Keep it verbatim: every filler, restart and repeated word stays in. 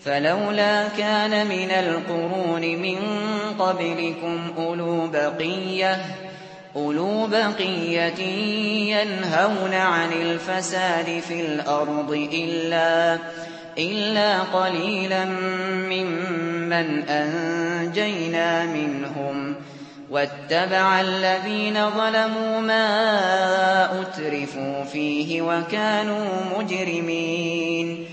فلولا كان من القرون من قبلكم أولو بقية أولو بقية ينهون عن الفساد في الأرض إلا إلا قليلا ممن أنجينا منهم واتبع الذين ظلموا ما أترفوا فيه وكانوا مجرمين